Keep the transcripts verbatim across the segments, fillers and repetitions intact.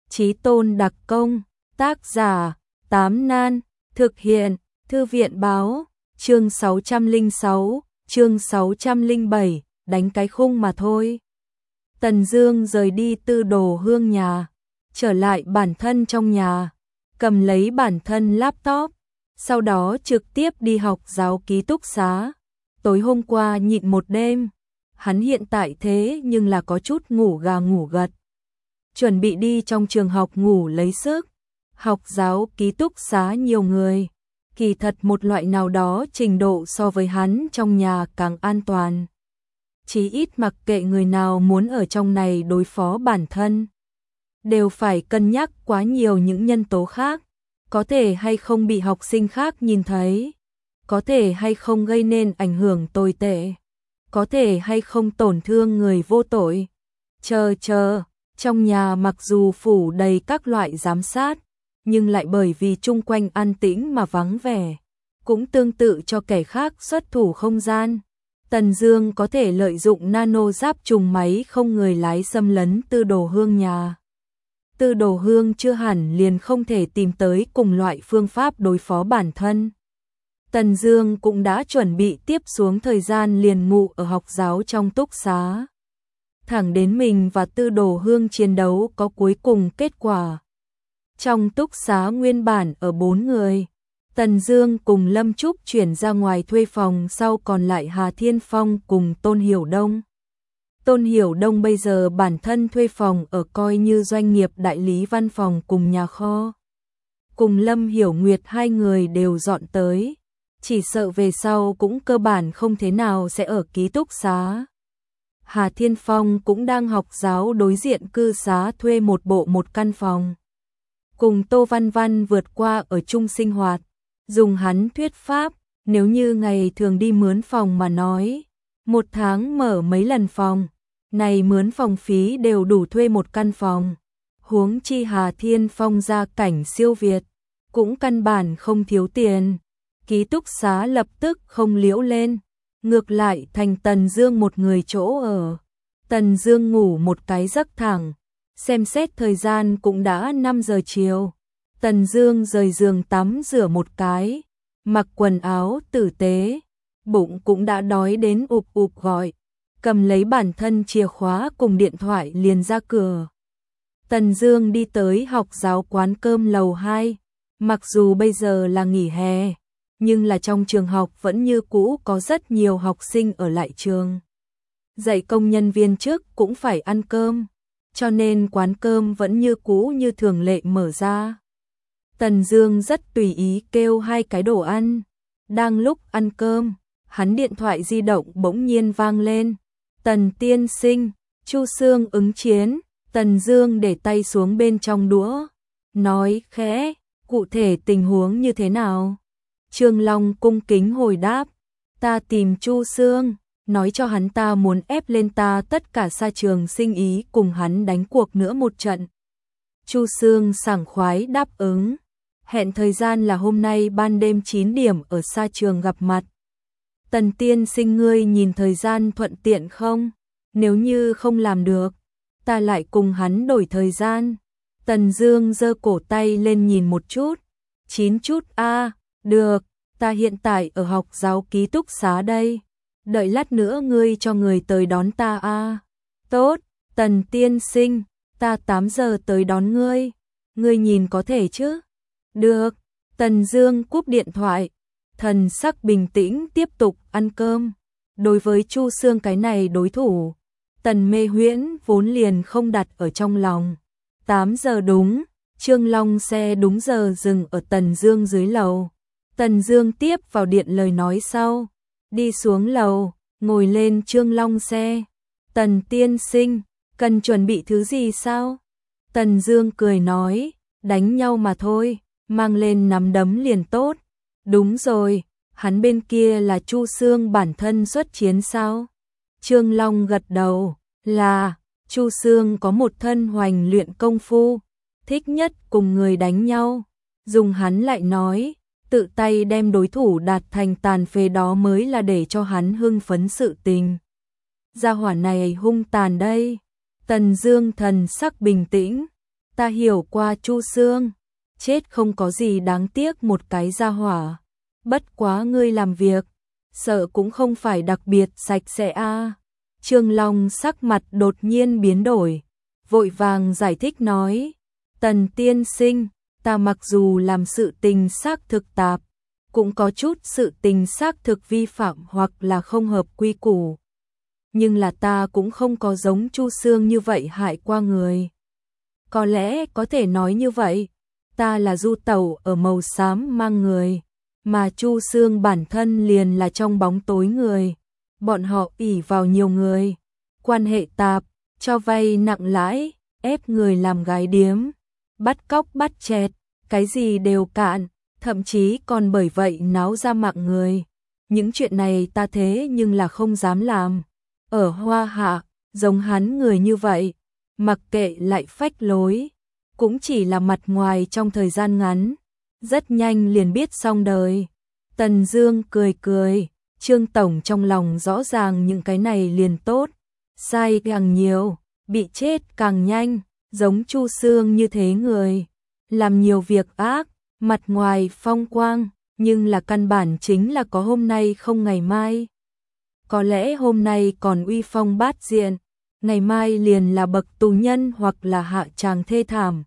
Chí Tôn đặc công, tác giả, Tám Nan, thực hiện, Thư viện báo, chương sáu trăm lẻ sáu, chương sáu trăm lẻ bảy, đánh cái khung mà thôi. Tần Dương rời đi Tư Đồ Hương nhà, trở lại bản thân trong nhà, cầm lấy bản thân laptop, sau đó trực tiếp đi học giáo ký túc xá. Tối hôm qua nhịn một đêm, hắn hiện tại thế nhưng là có chút ngủ gà ngủ gật. Chuẩn bị đi trong trường học ngủ lấy sức. Học giáo ký túc xá nhiều người, kỳ thật một loại nào đó trình độ so với hắn trong nhà càng an toàn. Chí ít mặc kệ người nào muốn ở trong này đối phó bản thân, đều phải cân nhắc quá nhiều những nhân tố khác, có thể hay không bị học sinh khác nhìn thấy, có thể hay không gây nên ảnh hưởng tồi tệ, có thể hay không tổn thương người vô tội. Chờ chờ, trong nhà mặc dù phủ đầy các loại giám sát, nhưng lại bởi vì chung quanh an tĩnh mà vắng vẻ, cũng tương tự cho kẻ khác xuất thủ không gian. Tần Dương có thể lợi dụng nano giáp trùng máy không người lái xâm lấn Tư Đồ Hương nhà. Tư Đồ Hương chưa hẳn liền không thể tìm tới cùng loại phương pháp đối phó bản thân. Tần Dương cũng đã chuẩn bị tiếp xuống thời gian liền ngủ ở học giáo trong túc xá. Thẳng đến mình và Tư Đồ Hương chiến đấu có cuối cùng kết quả. Trong túc xá nguyên bản ở bốn người, Tần Dương cùng Lâm Trúc chuyển ra ngoài thuê phòng, sau còn lại Hà Thiên Phong cùng Tôn Hiểu Đông. Tôn Hiểu Đông bây giờ bản thân thuê phòng ở coi như doanh nghiệp đại lý văn phòng cùng nhà kho. Cùng Lâm Hiểu Nguyệt hai người đều dọn tới, chỉ sợ về sau cũng cơ bản không thế nào sẽ ở ký túc xá. Hà Thiên Phong cũng đang học giáo đối diện cư xá thuê một bộ một căn phòng. Cùng Tô Văn Văn vượt qua ở chung sinh hoạt, dùng hắn thuyết pháp, nếu như ngày thường đi mướn phòng mà nói, một tháng mở mấy lần phòng, này mướn phòng phí đều đủ thuê một căn phòng. Huống chi Hà Thiên Phong gia cảnh siêu việt, cũng căn bản không thiếu tiền. Ký túc xá lập tức không liễu lên, ngược lại thành Tần Dương một người chỗ ở. Tần Dương ngủ một cái giấc thẳng, xem xét thời gian cũng đã năm giờ chiều. Tần Dương rời giường tắm rửa một cái, mặc quần áo tử tế, bụng cũng đã đói đến ụp ụp gọi, cầm lấy bản thân chìa khóa cùng điện thoại liền ra cửa. Tần Dương đi tới học giáo quán cơm lầu hai, mặc dù bây giờ là nghỉ hè, nhưng là trong trường học vẫn như cũ có rất nhiều học sinh ở lại trường. Dạy công nhân viên chức cũng phải ăn cơm, cho nên quán cơm vẫn như cũ như thường lệ mở ra. Tần Dương rất tùy ý kêu hai cái đồ ăn. Đang lúc ăn cơm, hắn điện thoại di động bỗng nhiên vang lên. Tần tiên sinh, Chu Sương ứng chiến. Tần Dương để tay xuống bên trong đũa, nói khẽ, cụ thể tình huống như thế nào? Trương Long cung kính hồi đáp, ta tìm Chu Sương, nói cho hắn ta muốn ép lên ta tất cả Sa Trường Sinh ý cùng hắn đánh cuộc nữa một trận. Chu Sương sảng khoái đáp ứng, hẹn thời gian là hôm nay ban đêm chín điểm ở Sa Trường gặp mặt. Tần tiên sinh ngươi nhìn thời gian thuận tiện không? Nếu như không làm được, ta lại cùng hắn đổi thời gian. Tần Dương giơ cổ tay lên nhìn một chút, chín chút a, à, được, ta hiện tại ở học giáo ký túc xá đây. Đợi lát nữa ngươi cho người tới đón ta a. À. Tốt, Tần tiên sinh, ta tám giờ tới đón ngươi. Ngươi nhìn có thể chứ? Được. Tần Dương cúp điện thoại, thần sắc bình tĩnh tiếp tục ăn cơm. Đối với Chu Sương cái này đối thủ, Tần Mê Huyễn vốn liền không đặt ở trong lòng. tám giờ đúng, Trương Long xe đúng giờ dừng ở Tần Dương dưới lầu. Tần Dương tiếp vào điện lời nói sau, đi xuống lầu, ngồi lên Trương Long xe. Tần tiên sinh, cần chuẩn bị thứ gì sao? Tần Dương cười nói, đánh nhau mà thôi, mang lên nắm đấm liền tốt. Đúng rồi, hắn bên kia là Chu Sương bản thân xuất chiến sao? Trương Long gật đầu, là, Chu Sương có một thân hoành luyện công phu, thích nhất cùng người đánh nhau. Dùng hắn lại nói, tự tay đem đối thủ đạt thành tàn phế đó mới là để cho hắn hưng phấn sự tình. Gia hỏa này hung tàn đây. Tần Dương thần sắc bình tĩnh, Ta hiểu qua Chu Xương, chết không có gì đáng tiếc một cái gia hỏa. Bất quá ngươi làm việc, sợ cũng không phải đặc biệt sạch sẽ a. À. Trương Long sắc mặt đột nhiên biến đổi, vội vàng giải thích nói, Tần tiên sinh, ta mặc dù làm sự tình xác thực tạp, cũng có chút sự tình xác thực vi phạm hoặc là không hợp quy củ. Nhưng là ta cũng không có giống Chu Xương như vậy hại qua người. Có lẽ có thể nói như vậy, ta là du tẩu ở màu xám mang người, mà Chu Xương bản thân liền là trong bóng tối người. Bọn họ ỷ vào nhiều người, quan hệ tạp, cho vay nặng lãi, ép người làm gái điếm, bắt cóc bắt chẹt, cái gì đều cạn, thậm chí còn bởi vậy náo ra mạng người. Những chuyện này ta thế nhưng là không dám làm. Ở Hoa Hạ, giống hắn người như vậy, mặc kệ lại phách lối, cũng chỉ là mặt ngoài trong thời gian ngắn, rất nhanh liền biết xong đời. Tần Dương cười cười, Trương Tổng trong lòng rõ ràng những cái này liền tốt, sai càng nhiều, bị chết càng nhanh, giống Chu Xương như thế người, làm nhiều việc ác, mặt ngoài phong quang, nhưng là căn bản chính là có hôm nay không ngày mai. Có lẽ hôm nay còn uy phong bát diện, ngày mai liền là bậc tù nhân hoặc là hạ tràng thê thảm.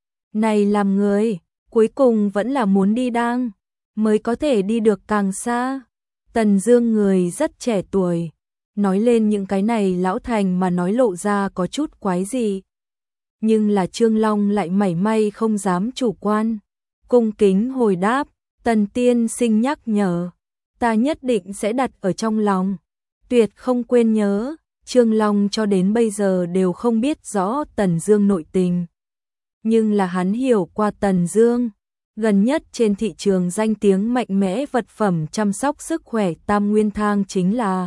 Này làm người, cuối cùng vẫn là muốn đi đang, mới có thể đi được càng xa. Tần Dương người rất trẻ tuổi, nói lên những cái này lão thành mà nói lộ ra có chút quái gì. Nhưng là Trương Long lại mảy may không dám chủ quan, cung kính hồi đáp, Tần tiên sinh nhắc nhở, ta nhất định sẽ đặt ở trong lòng, tuyệt không quên nhớ. Trương Long cho đến bây giờ đều không biết rõ Tần Dương nội tình, nhưng là hắn hiểu qua Tần Dương. Gần nhất trên thị trường danh tiếng mạnh mẽ vật phẩm chăm sóc sức khỏe Tam Nguyên Thang chính là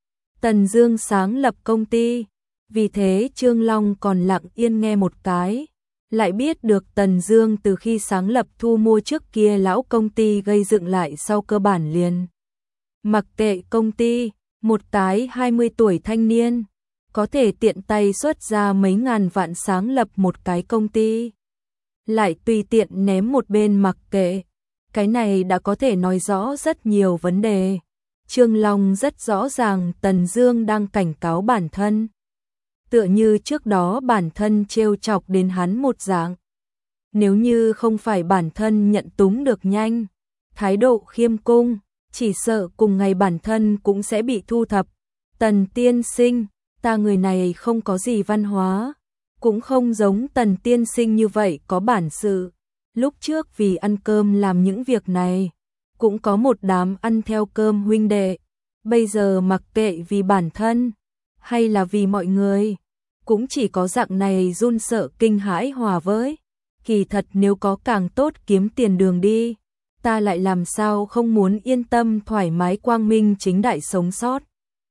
Tần Dương sáng lập công ty, vì thế Trương Long còn lặng yên nghe một cái, lại biết được Tần Dương từ khi sáng lập thu mua trước kia lão công ty gây dựng lại sau cơ bản liền. Mặc kệ công ty, một cái hai mươi tuổi thanh niên, có thể tiện tay xuất ra mấy ngàn vạn sáng lập một cái công ty, lại tùy tiện ném một bên mặc kệ. Cái này đã có thể nói rõ rất nhiều vấn đề. Trương Long rất rõ ràng Tần Dương đang cảnh cáo bản thân. Tựa như trước đó bản thân trêu chọc đến hắn một dạng. Nếu như không phải bản thân nhận túng được nhanh, thái độ khiêm cung, chỉ sợ cùng ngày bản thân cũng sẽ bị thu thập. Tần tiên sinh, ta người này không có gì văn hóa, cũng không giống Tần tiên sinh như vậy có bản sự. Lúc trước vì ăn cơm làm những việc này, cũng có một đám ăn theo cơm huynh đệ. Bây giờ mặc kệ vì bản thân, hay là vì mọi người, cũng chỉ có dạng này run sợ kinh hãi hòa với. Kỳ thật nếu có càng tốt kiếm tiền đường đi, ta lại làm sao không muốn yên tâm thoải mái quang minh chính đại sống sót.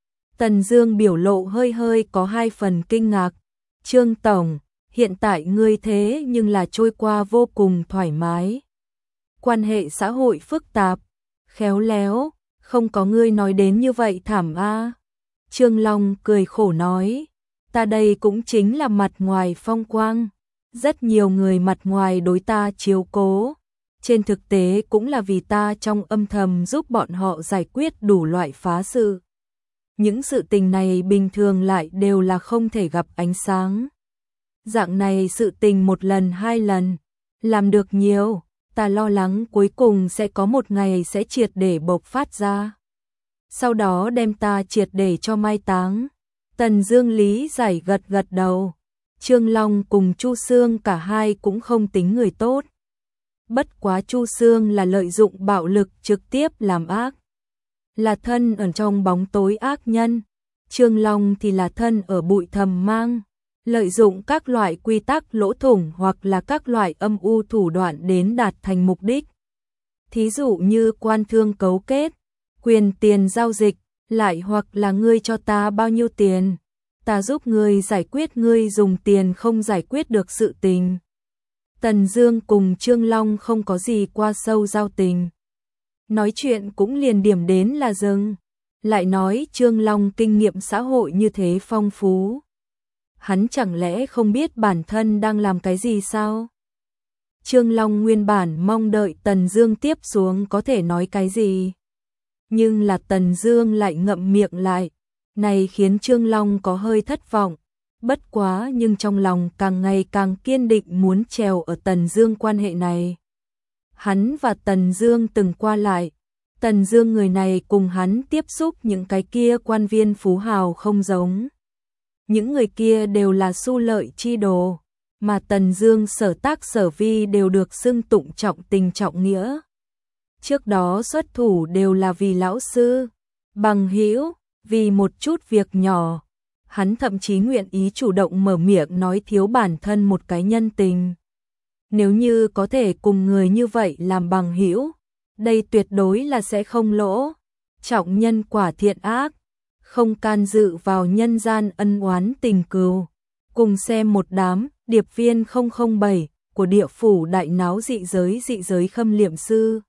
Tần Dương biểu lộ hơi hơi có hai phần kinh ngạc. Trương Tổng, hiện tại ngươi thế nhưng là trôi qua vô cùng thoải mái. Quan hệ xã hội phức tạp, khéo léo, không có ngươi nói đến như vậy thảm a. Trương Long cười khổ nói, ta đây cũng chính là mặt ngoài phong quang, rất nhiều người mặt ngoài đối ta chiếu cố, trên thực tế cũng là vì ta trong âm thầm giúp bọn họ giải quyết đủ loại phá sự. Những sự tình này bình thường lại đều là không thể gặp ánh sáng. Dạng này sự tình một lần hai lần, làm được nhiều, ta lo lắng cuối cùng sẽ có một ngày sẽ triệt để bộc phát ra. Sau đó đem ta triệt để cho mai táng. Tần Dương lý giải gật gật đầu. Trương Long cùng Chu Xương cả hai cũng không tính người tốt. Bất quá Chu Xương là lợi dụng bạo lực trực tiếp làm ác, là thân ở trong bóng tối ác nhân. Trương Long thì là thân ở bụi thầm mang, lợi dụng các loại quy tắc lỗ thủng hoặc là các loại âm u thủ đoạn đến đạt thành mục đích. Thí dụ như quan thương cấu kết, quyền tiền giao dịch, lại hoặc là ngươi cho ta bao nhiêu tiền, ta giúp ngươi giải quyết ngươi dùng tiền không giải quyết được sự tình. Tần Dương cùng Trương Long không có gì qua sâu giao tình, nói chuyện cũng liền điểm đến là dừng. Lại nói Trương Long kinh nghiệm xã hội như thế phong phú, hắn chẳng lẽ không biết bản thân đang làm cái gì sao? Trương Long nguyên bản mong đợi Tần Dương tiếp xuống có thể nói cái gì, nhưng là Tần Dương lại ngậm miệng lại, này khiến Trương Long có hơi thất vọng. Bất quá nhưng trong lòng càng ngày càng kiên định muốn trèo ở Tần Dương quan hệ này. Hắn và Tần Dương từng qua lại, Tần Dương người này cùng hắn tiếp xúc những cái kia quan viên phú hào không giống. Những người kia đều là su lợi chi đồ, mà Tần Dương sở tác sở vi đều được xưng tụng trọng tình trọng nghĩa. Trước đó xuất thủ đều là vì lão sư, bằng hữu, vì một chút việc nhỏ. Hắn thậm chí nguyện ý chủ động mở miệng nói thiếu bản thân một cái nhân tình. Nếu như có thể cùng người như vậy làm bằng hữu, đây tuyệt đối là sẽ không lỗ. Trọng nhân quả thiện ác, không can dự vào nhân gian ân oán tình cừu. Cùng xem một đám điệp viên không không bảy của địa phủ đại náo dị giới dị giới khâm liệm sư.